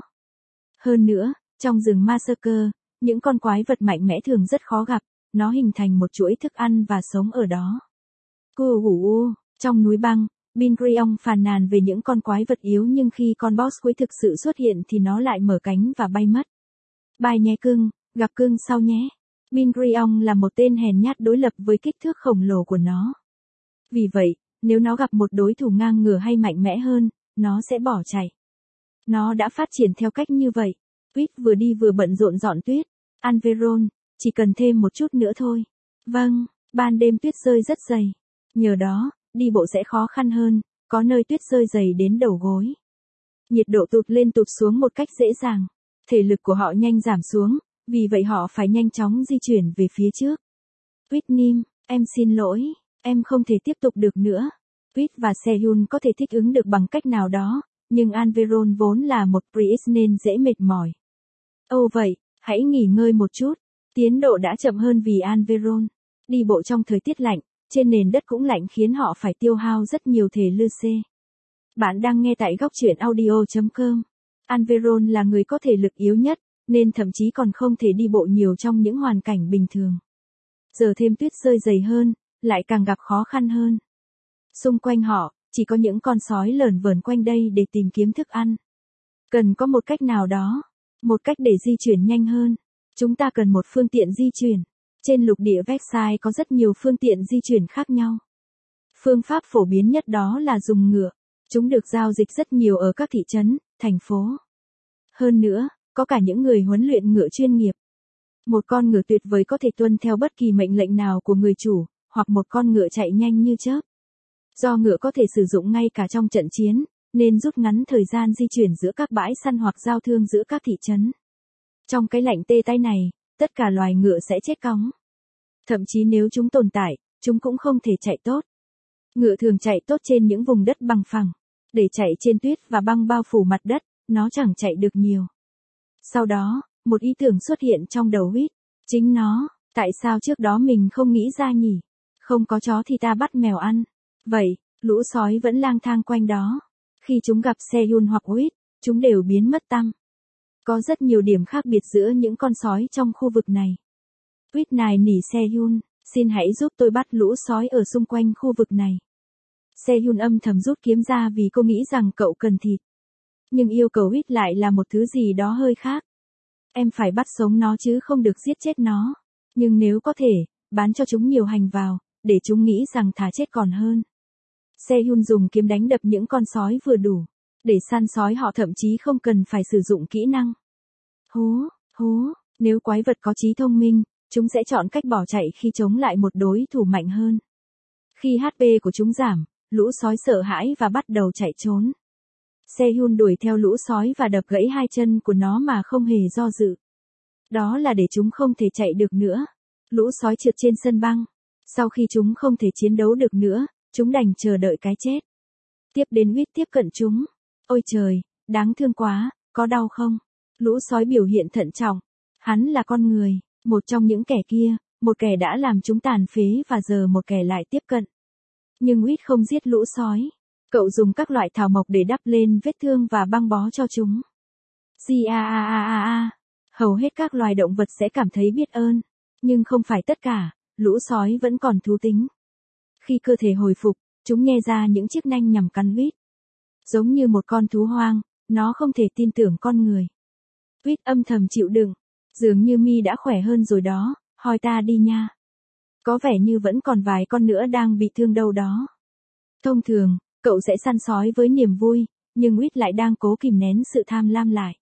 Hơn nữa, trong rừng Massacre, những con quái vật mạnh mẽ thường rất khó gặp, nó hình thành một chuỗi thức ăn và sống ở đó. Cù hủ u, trong núi băng, Bin Gryong phàn nàn về những con quái vật yếu nhưng khi con boss cuối thực sự xuất hiện thì nó lại mở cánh và bay mất. Bye nhé cưng, gặp cưng sau nhé. Bin Gryong là một tên hèn nhát đối lập với kích thước khổng lồ của nó. Vì vậy, nếu nó gặp một đối thủ ngang ngửa hay mạnh mẽ hơn, nó sẽ bỏ chạy. Nó đã phát triển theo cách như vậy. Quýt vừa đi vừa bận rộn dọn tuyết. Anveron, chỉ cần thêm một chút nữa thôi. Vâng, ban đêm tuyết rơi rất dày. Nhờ đó, đi bộ sẽ khó khăn hơn, có nơi tuyết rơi dày đến đầu gối. Nhiệt độ tụt lên tụt xuống một cách dễ dàng. Thể lực của họ nhanh giảm xuống, vì vậy họ phải nhanh chóng di chuyển về phía trước. Whitney, em xin lỗi, em không thể tiếp tục được nữa. Quýt và Sehun có thể thích ứng được bằng cách nào đó, nhưng Anveron vốn là một priest nên dễ mệt mỏi. Ồ vậy, hãy nghỉ ngơi một chút. Tiến độ đã chậm hơn vì Anveron. Đi bộ trong thời tiết lạnh, trên nền đất cũng lạnh khiến họ phải tiêu hao rất nhiều thể lực. Bạn đang nghe tại góc truyện audio chấm com. Anveron là người có thể lực yếu nhất, nên thậm chí còn không thể đi bộ nhiều trong những hoàn cảnh bình thường. Giờ thêm tuyết rơi dày hơn, lại càng gặp khó khăn hơn. Xung quanh họ, chỉ có những con sói lởn vởn quanh đây để tìm kiếm thức ăn. Cần có một cách nào đó, một cách để di chuyển nhanh hơn. Chúng ta cần một phương tiện di chuyển. Trên lục địa Versailles có rất nhiều phương tiện di chuyển khác nhau. Phương pháp phổ biến nhất đó là dùng ngựa. Chúng được giao dịch rất nhiều ở các thị trấn, thành phố. Hơn nữa, có cả những người huấn luyện ngựa chuyên nghiệp. Một con ngựa tuyệt vời có thể tuân theo bất kỳ mệnh lệnh nào của người chủ, hoặc một con ngựa chạy nhanh như chớp. Do ngựa có thể sử dụng ngay cả trong trận chiến, nên rút ngắn thời gian di chuyển giữa các bãi săn hoặc giao thương giữa các thị trấn. Trong cái lạnh tê tái này, tất cả loài ngựa sẽ chết cóng. Thậm chí nếu chúng tồn tại, chúng cũng không thể chạy tốt. Ngựa thường chạy tốt trên những vùng đất bằng phẳng. Để chạy trên tuyết và băng bao phủ mặt đất, nó chẳng chạy được nhiều. Sau đó, một ý tưởng xuất hiện trong đầu Quýt. Chính nó, tại sao trước đó mình không nghĩ ra nhỉ? Không có chó thì ta bắt mèo ăn. Vậy, lũ sói vẫn lang thang quanh đó. Khi chúng gặp Sehun hoặc Quýt, chúng đều biến mất tăm. Có rất nhiều điểm khác biệt giữa những con sói trong khu vực này. Quýt nài nỉ Sehun, xin hãy giúp tôi bắt lũ sói ở xung quanh khu vực này. Sehun âm thầm rút kiếm ra vì cô nghĩ rằng cậu cần thịt. Nhưng yêu cầu Quýt lại là một thứ gì đó hơi khác. Em phải bắt sống nó chứ không được giết chết nó. Nhưng nếu có thể, bán cho chúng nhiều hành vào, để chúng nghĩ rằng thà chết còn hơn. Sehun dùng kiếm đánh đập những con sói vừa đủ. Để săn sói họ thậm chí không cần phải sử dụng kỹ năng. Hú, hú, nếu quái vật có trí thông minh, chúng sẽ chọn cách bỏ chạy khi chống lại một đối thủ mạnh hơn. Khi hát pê của chúng giảm, lũ sói sợ hãi và bắt đầu chạy trốn. Sehun đuổi theo lũ sói và đập gãy hai chân của nó mà không hề do dự. Đó là để chúng không thể chạy được nữa. Lũ sói trượt trên sân băng. Sau khi chúng không thể chiến đấu được nữa, chúng đành chờ đợi cái chết. Tiếp đến Huyết tiếp cận chúng. Ôi trời, đáng thương quá, có đau không? Lũ sói biểu hiện thận trọng. Hắn là con người, một trong những kẻ kia, một kẻ đã làm chúng tàn phế và giờ một kẻ lại tiếp cận. Nhưng Huyết không giết lũ sói. Cậu dùng các loại thảo mộc để đắp lên vết thương và băng bó cho chúng. Gi a a a a a. Hầu hết các loài động vật sẽ cảm thấy biết ơn. Nhưng không phải tất cả, lũ sói vẫn còn thú tính. Khi cơ thể hồi phục, chúng nhe ra những chiếc nanh nhằm cắn Huyết. Giống như một con thú hoang, nó không thể tin tưởng con người. Huyết âm thầm chịu đựng. Dường như mi đã khỏe hơn rồi đó, hỏi ta đi nha. Có vẻ như vẫn còn vài con nữa đang bị thương đâu đó. Thông thường, cậu sẽ săn sói với niềm vui, nhưng Huyết lại đang cố kìm nén sự tham lam lại.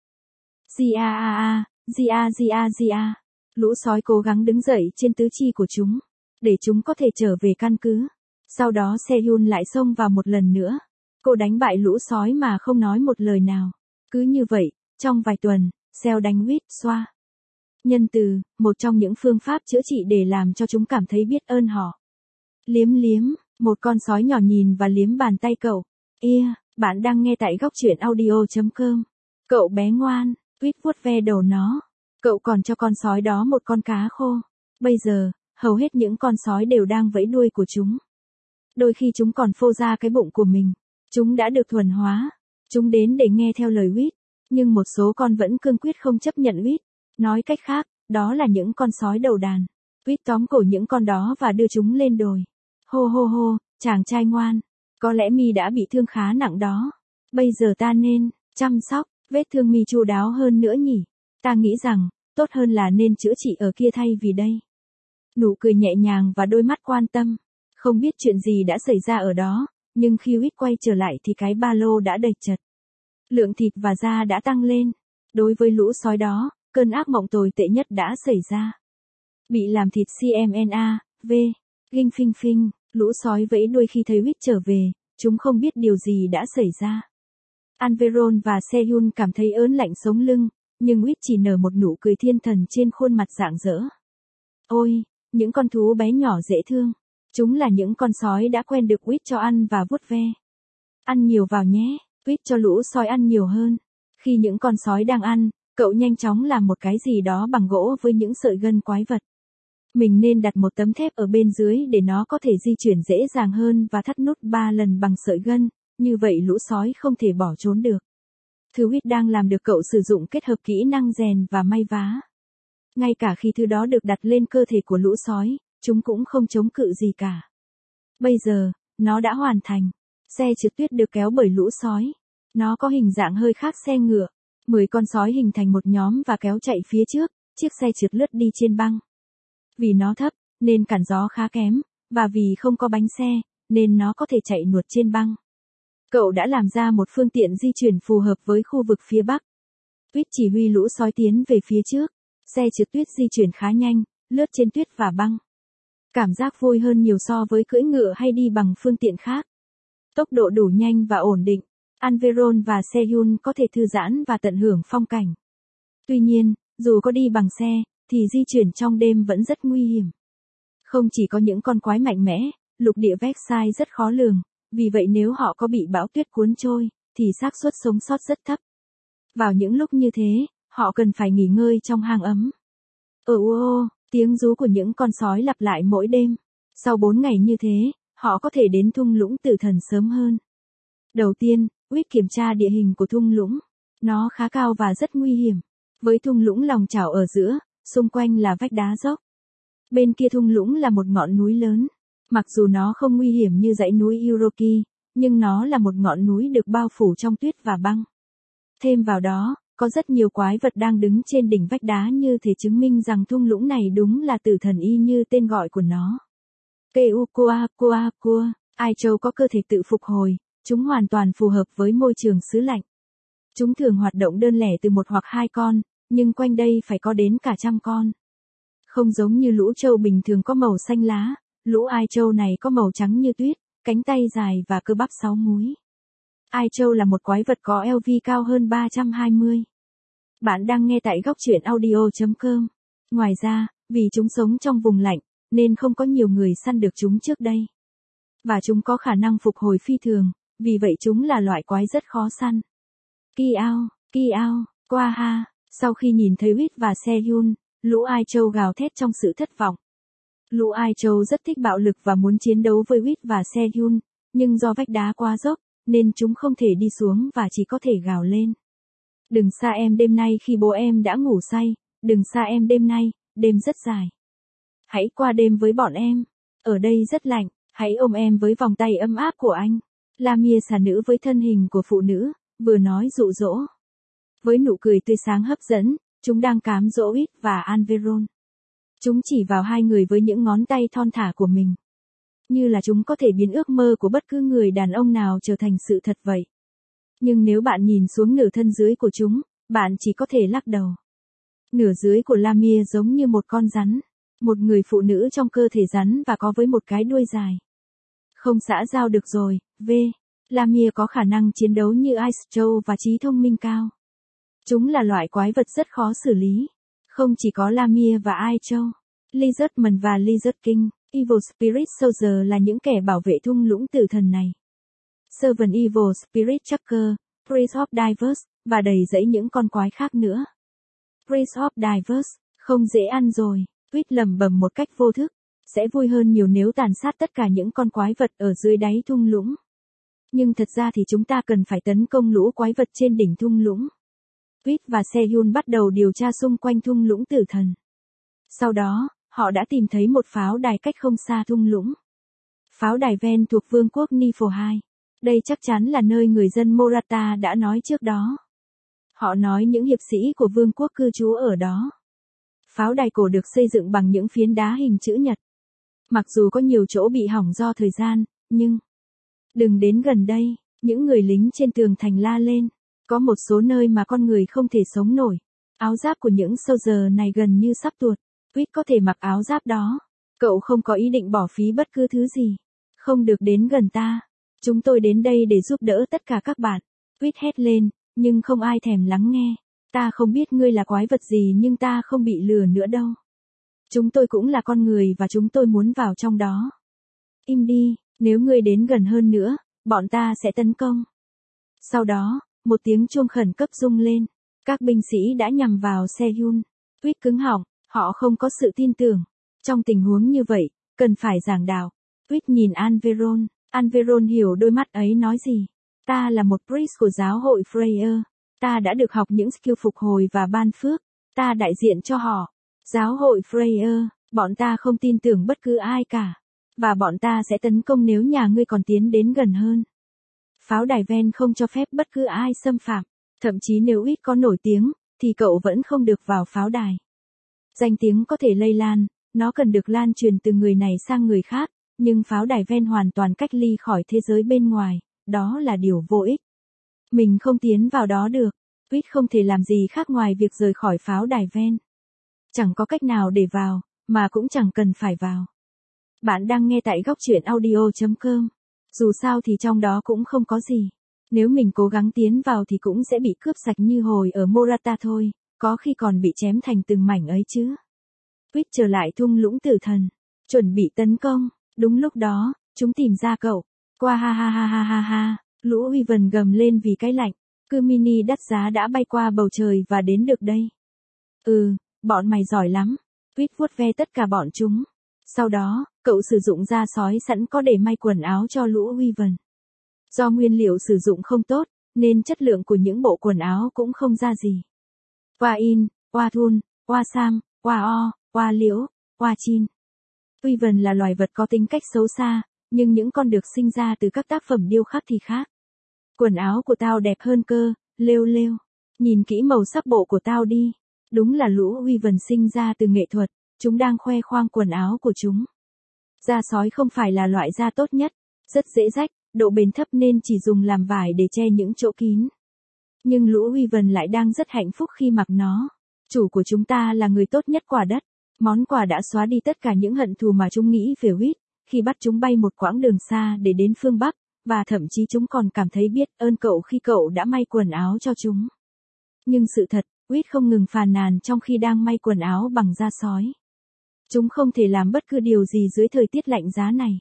Gi a a a, gi a gi a gi a. Lũ sói cố gắng đứng dậy trên tứ chi của chúng, để chúng có thể trở về căn cứ. Sau đó Sehun lại xông vào một lần nữa. Cô đánh bại lũ sói mà không nói một lời nào. Cứ như vậy, trong vài tuần, Seo đánh Huyết xoa. Nhân từ, một trong những phương pháp chữa trị để làm cho chúng cảm thấy biết ơn họ. Liếm liếm, một con sói nhỏ nhìn và liếm bàn tay cậu. Yeah, bạn đang nghe tại góc truyện audio chấm com. Cậu bé ngoan, Huyết vuốt ve đầu nó. Cậu còn cho con sói đó một con cá khô. Bây giờ, hầu hết những con sói đều đang vẫy đuôi của chúng. Đôi khi chúng còn phô ra cái bụng của mình. Chúng đã được thuần hóa. Chúng đến để nghe theo lời Huyết. Nhưng một số con vẫn cương quyết không chấp nhận Huyết. Nói cách khác, đó là những con sói đầu đàn. Huyết tóm cổ những con đó và đưa chúng lên đồi. Hô hô hô, chàng trai ngoan. Có lẽ mi đã bị thương khá nặng đó. Bây giờ ta nên chăm sóc vết thương mi chu đáo hơn nữa nhỉ. Ta nghĩ rằng, tốt hơn là nên chữa trị ở kia thay vì đây. Nụ cười nhẹ nhàng và đôi mắt quan tâm. Không biết chuyện gì đã xảy ra ở đó, nhưng khi Huyết quay trở lại thì cái ba lô đã đầy chật. Lượng thịt và da đã tăng lên. Đối với lũ sói đó, cơn ác mộng tồi tệ nhất đã xảy ra. Bị làm thịt cmna, v. Ghinh phinh phinh, lũ sói vẫy đuôi khi thấy Huyết trở về, chúng không biết điều gì đã xảy ra. Anveron và Sehun cảm thấy ớn lạnh sống lưng, nhưng Huyết chỉ nở một nụ cười thiên thần trên khuôn mặt rạng rỡ. Ôi, những con thú bé nhỏ dễ thương. Chúng là những con sói đã quen được Huyết cho ăn và vuốt ve. Ăn nhiều vào nhé, Huyết cho lũ sói ăn nhiều hơn. Khi những con sói đang ăn, cậu nhanh chóng làm một cái gì đó bằng gỗ với những sợi gân quái vật. Mình nên đặt một tấm thép ở bên dưới để nó có thể di chuyển dễ dàng hơn và thắt nút ba lần bằng sợi gân, như vậy lũ sói không thể bỏ trốn được. Thứ Huyết đang làm được cậu sử dụng kết hợp kỹ năng rèn và may vá. Ngay cả khi thứ đó được đặt lên cơ thể của lũ sói, chúng cũng không chống cự gì cả. Bây giờ, nó đã hoàn thành. Xe trượt tuyết được kéo bởi lũ sói. Nó có hình dạng hơi khác xe ngựa. Mười con sói hình thành một nhóm và kéo chạy phía trước, chiếc xe trượt lướt đi trên băng. Vì nó thấp, nên cản gió khá kém, và vì không có bánh xe, nên nó có thể chạy nuột trên băng. Cậu đã làm ra một phương tiện di chuyển phù hợp với khu vực phía Bắc. Huyết chỉ huy lũ sói tiến về phía trước. Xe trượt tuyết di chuyển khá nhanh, lướt trên tuyết và băng. Cảm giác vui hơn nhiều so với cưỡi ngựa hay đi bằng phương tiện khác. Tốc độ đủ nhanh và ổn định. Anveron và Sehun có thể thư giãn và tận hưởng phong cảnh. Tuy nhiên, dù có đi bằng xe, thì di chuyển trong đêm vẫn rất nguy hiểm. Không chỉ có những con quái mạnh mẽ, lục địa Versailles rất khó lường, vì vậy nếu họ có bị bão tuyết cuốn trôi, thì xác suất sống sót rất thấp. Vào những lúc như thế, họ cần phải nghỉ ngơi trong hang ấm. Ờ ô, tiếng rú của những con sói lặp lại mỗi đêm. Sau bốn ngày như thế, họ có thể đến thung lũng tử thần sớm hơn. Đầu tiên, Huyết kiểm tra địa hình của thung lũng. Nó khá cao và rất nguy hiểm. Với thung lũng lòng chảo ở giữa, xung quanh là vách đá dốc. Bên kia thung lũng là một ngọn núi lớn. Mặc dù nó không nguy hiểm như dãy núi Uroki, nhưng nó là một ngọn núi được bao phủ trong tuyết và băng. Thêm vào đó, có rất nhiều quái vật đang đứng trên đỉnh vách đá như thể chứng minh rằng thung lũng này đúng là tử thần y như tên gọi của nó. Keu Koa Koa Koa. Ai Châu có cơ thể tự phục hồi, chúng hoàn toàn phù hợp với môi trường xứ lạnh. Chúng thường hoạt động đơn lẻ từ một hoặc hai con, nhưng quanh đây phải có đến cả trăm con. Không giống như lũ trâu bình thường có màu xanh lá, lũ Ai Châu này có màu trắng như tuyết, cánh tay dài và cơ bắp sáu múi. Ai Châu là một quái vật có lờ vê cao hơn ba trăm hai mươi. Bạn đang nghe tại góc truyện audio chấm com. Ngoài ra, vì chúng sống trong vùng lạnh, nên không có nhiều người săn được chúng trước đây. Và chúng có khả năng phục hồi phi thường, vì vậy chúng là loại quái rất khó săn. Kiao, Kiao, Qua Ha. Sau khi nhìn thấy Huyết và Sehun, lũ Ai Châu gào thét trong sự thất vọng. Lũ Ai Châu rất thích bạo lực và muốn chiến đấu với Huyết và Sehun, nhưng do vách đá quá dốc, nên chúng không thể đi xuống và chỉ có thể gào lên. Đừng xa em đêm nay khi bố em đã ngủ say, đừng xa em đêm nay, đêm rất dài. Hãy qua đêm với bọn em, ở đây rất lạnh, hãy ôm em với vòng tay ấm áp của anh. Lamia xà nữ với thân hình của phụ nữ, vừa nói dụ dỗ. Với nụ cười tươi sáng hấp dẫn, chúng đang cám dỗ Huyết và Anveron. Chúng chỉ vào hai người với những ngón tay thon thả của mình. Như là chúng có thể biến ước mơ của bất cứ người đàn ông nào trở thành sự thật vậy. Nhưng nếu bạn nhìn xuống nửa thân dưới của chúng, bạn chỉ có thể lắc đầu. Nửa dưới của Lamia giống như một con rắn. Một người phụ nữ trong cơ thể rắn và có với một cái đuôi dài. Không xã giao được rồi, V. Lamia có khả năng chiến đấu như Ice Châu và trí thông minh cao. Chúng là loại quái vật rất khó xử lý. Không chỉ có Lamia và Ai Châu, Lizardman và Lizard King, Evil Spirit Soldier là những kẻ bảo vệ thung lũng tử thần này. Servant Evil Spirit Tracker, Prince of Divers, và đầy dẫy những con quái khác nữa. Prince of Divers, không dễ ăn rồi, Huyết lẩm bẩm một cách vô thức, sẽ vui hơn nhiều nếu tàn sát tất cả những con quái vật ở dưới đáy thung lũng. Nhưng thật ra thì chúng ta cần phải tấn công lũ quái vật trên đỉnh thung lũng. Huyết và Sehun bắt đầu điều tra xung quanh thung lũng tử thần. Sau đó, họ đã tìm thấy một pháo đài cách không xa thung lũng. Pháo đài Ven thuộc vương quốc Niflheim. Đây chắc chắn là nơi người dân Morata đã nói trước đó. Họ nói những hiệp sĩ của vương quốc cư trú ở đó. Pháo đài cổ được xây dựng bằng những phiến đá hình chữ nhật. Mặc dù có nhiều chỗ bị hỏng do thời gian, nhưng... Đừng đến gần đây, những người lính trên tường thành la lên. Có một số nơi mà con người không thể sống nổi. Áo giáp của những soldier này gần như sắp tuột. Huyết có thể mặc áo giáp đó. Cậu không có ý định bỏ phí bất cứ thứ gì. Không được đến gần ta. Chúng tôi đến đây để giúp đỡ tất cả các bạn. Huyết hét lên, nhưng không ai thèm lắng nghe. Ta không biết ngươi là quái vật gì nhưng ta không bị lừa nữa đâu. Chúng tôi cũng là con người và chúng tôi muốn vào trong đó. Im đi, nếu ngươi đến gần hơn nữa, bọn ta sẽ tấn công. Sau đó, một tiếng chuông khẩn cấp rung lên. Các binh sĩ đã nhằm vào Sehun. Huyết cứng họng, họ không có sự tin tưởng. Trong tình huống như vậy, cần phải giảng đạo. Huyết nhìn Anveron. Anveron hiểu đôi mắt ấy nói gì. Ta là một priest của giáo hội Freya. Ta đã được học những skill phục hồi và ban phước. Ta đại diện cho họ. Giáo hội Freya, bọn ta không tin tưởng bất cứ ai cả. Và bọn ta sẽ tấn công nếu nhà ngươi còn tiến đến gần hơn. Pháo đài Ven không cho phép bất cứ ai xâm phạm. Thậm chí nếu ít có nổi tiếng, thì cậu vẫn không được vào pháo đài. Danh tiếng có thể lây lan, nó cần được lan truyền từ người này sang người khác, nhưng pháo đài Ven hoàn toàn cách ly khỏi thế giới bên ngoài, đó là điều vô ích. Mình không tiến vào đó được, Huyết không thể làm gì khác ngoài việc rời khỏi pháo đài Ven. Chẳng có cách nào để vào, mà cũng chẳng cần phải vào. Bạn đang nghe tại góc truyện audio chấm com. Dù sao thì trong đó cũng không có gì. Nếu mình cố gắng tiến vào thì cũng sẽ bị cướp sạch như hồi ở Morata thôi, có khi còn bị chém thành từng mảnh ấy chứ. Huyết trở lại thung lũng tử thần, chuẩn bị tấn công. Đúng lúc đó, chúng tìm ra cậu. Qua ha ha ha ha ha ha, lũ Wyvern gầm lên vì cái lạnh. Cư mini đắt giá đã bay qua bầu trời và đến được đây. Ừ, bọn mày giỏi lắm. Huyết vuốt ve tất cả bọn chúng. Sau đó, cậu sử dụng da sói sẵn có để may quần áo cho lũ Wyvern. Do nguyên liệu sử dụng không tốt, nên chất lượng của những bộ quần áo cũng không ra gì. Oa in, oa thun, oa sam, oa o, oa liễu, oa chin. Wyvern là loài vật có tính cách xấu xa, nhưng những con được sinh ra từ các tác phẩm điêu khắc thì khác. Quần áo của tao đẹp hơn cơ, lêu lêu. Nhìn kỹ màu sắc bộ của tao đi. Đúng là lũ Wyvern sinh ra từ nghệ thuật, chúng đang khoe khoang quần áo của chúng. Da sói không phải là loại da tốt nhất, rất dễ rách, độ bền thấp nên chỉ dùng làm vải để che những chỗ kín. Nhưng lũ Wyvern lại đang rất hạnh phúc khi mặc nó. Chủ của chúng ta là người tốt nhất quả đất. Món quà đã xóa đi tất cả những hận thù mà chúng nghĩ về Whit, khi bắt chúng bay một quãng đường xa để đến phương Bắc, và thậm chí chúng còn cảm thấy biết ơn cậu khi cậu đã may quần áo cho chúng. Nhưng sự thật, Whit không ngừng phàn nàn trong khi đang may quần áo bằng da sói. Chúng không thể làm bất cứ điều gì dưới thời tiết lạnh giá này.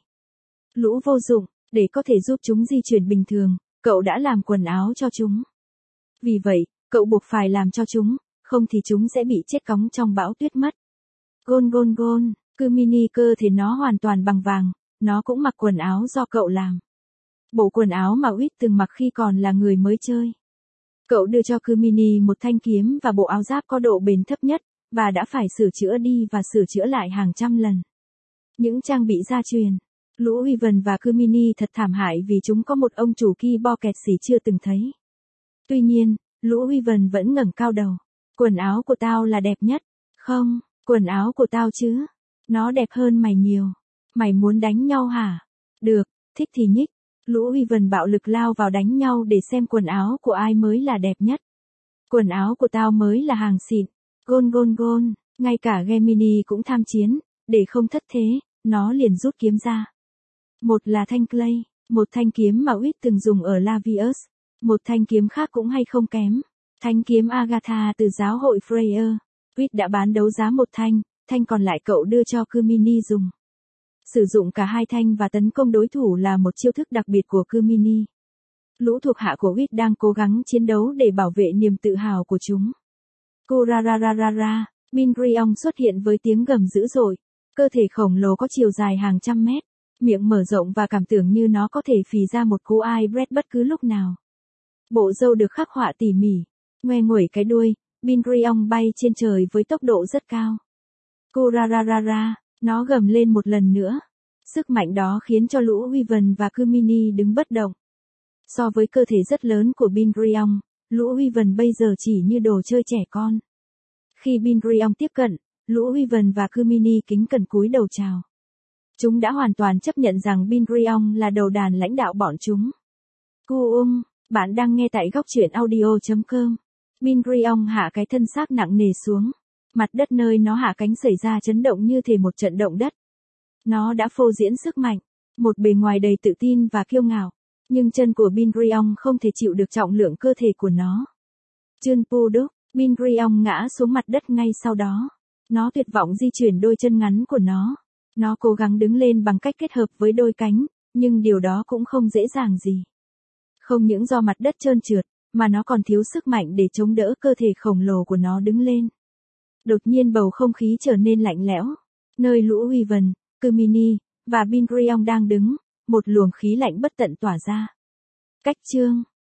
Lũ vô dụng, để có thể giúp chúng di chuyển bình thường, cậu đã làm quần áo cho chúng. Vì vậy, cậu buộc phải làm cho chúng, không thì chúng sẽ bị chết cóng trong bão tuyết mất. Gôn gôn gôn, Kumini cơ thể nó hoàn toàn bằng vàng, nó cũng mặc quần áo do cậu làm. Bộ quần áo mà Whit từng mặc khi còn là người mới chơi. Cậu đưa cho Kumini một thanh kiếm và bộ áo giáp có độ bền thấp nhất, và đã phải sửa chữa đi và sửa chữa lại hàng trăm lần. Những trang bị gia truyền. Lũ Wyvern và Kumini thật thảm hại vì chúng có một ông chủ ki-bo kẹt xỉ chưa từng thấy. Tuy nhiên, lũ Wyvern vẫn ngẩng cao đầu. Quần áo của tao là đẹp nhất. Không, quần áo của tao chứ. Nó đẹp hơn mày nhiều. Mày muốn đánh nhau hả? Được, thích thì nhích. Lũ Wyvern bạo lực lao vào đánh nhau để xem quần áo của ai mới là đẹp nhất. Quần áo của tao mới là hàng xịn. Gôn gôn gôn, ngay cả Gemini cũng tham chiến, để không thất thế, nó liền rút kiếm ra. Một là thanh Clay, một thanh kiếm mà Whit từng dùng ở Lavius, một thanh kiếm khác cũng hay không kém. Thanh kiếm Agatha từ giáo hội Freyr. Whit đã bán đấu giá một thanh, thanh còn lại cậu đưa cho Kumini dùng. Sử dụng cả hai thanh và tấn công đối thủ là một chiêu thức đặc biệt của Kumini. Lũ thuộc hạ của Whit đang cố gắng chiến đấu để bảo vệ niềm tự hào của chúng. Kurarararara, Bingriong xuất hiện với tiếng gầm dữ dội. Cơ thể khổng lồ có chiều dài hàng trăm mét, miệng mở rộng và cảm tưởng như nó có thể phì ra một cú ai Brett bất cứ lúc nào. Bộ râu được khắc họa tỉ mỉ, ngoe nguẩy cái đuôi, Bingriong bay trên trời với tốc độ rất cao. Kurararara, nó gầm lên một lần nữa. Sức mạnh đó khiến cho lũ Wyvern và Kumini đứng bất động. So với cơ thể rất lớn của Bingriong, lũ Wyvern bây giờ chỉ như đồ chơi trẻ con. Khi Bingriong tiếp cận, lũ Wyvern và Kumini kính cẩn cúi đầu chào. Chúng đã hoàn toàn chấp nhận rằng Bingriong là đầu đàn lãnh đạo bọn chúng. Cu ung, bạn đang nghe tại góc truyện audio chấm com. Bingriong hạ cái thân xác nặng nề xuống. Mặt đất nơi nó hạ cánh xảy ra chấn động như thể một trận động đất. Nó đã phô diễn sức mạnh, một bề ngoài đầy tự tin và kiêu ngạo. Nhưng chân của Bingriong không thể chịu được trọng lượng cơ thể của nó. Chươn pu đúc, Bingriong ngã xuống mặt đất ngay sau đó. Nó tuyệt vọng di chuyển đôi chân ngắn của nó. Nó cố gắng đứng lên bằng cách kết hợp với đôi cánh, nhưng điều đó cũng không dễ dàng gì. Không những do mặt đất trơn trượt, mà nó còn thiếu sức mạnh để chống đỡ cơ thể khổng lồ của nó đứng lên. Đột nhiên bầu không khí trở nên lạnh lẽo. Nơi lũ Wyvern, Kumini và Bingriong đang đứng, một luồng khí lạnh bất tận tỏa ra. Cách chương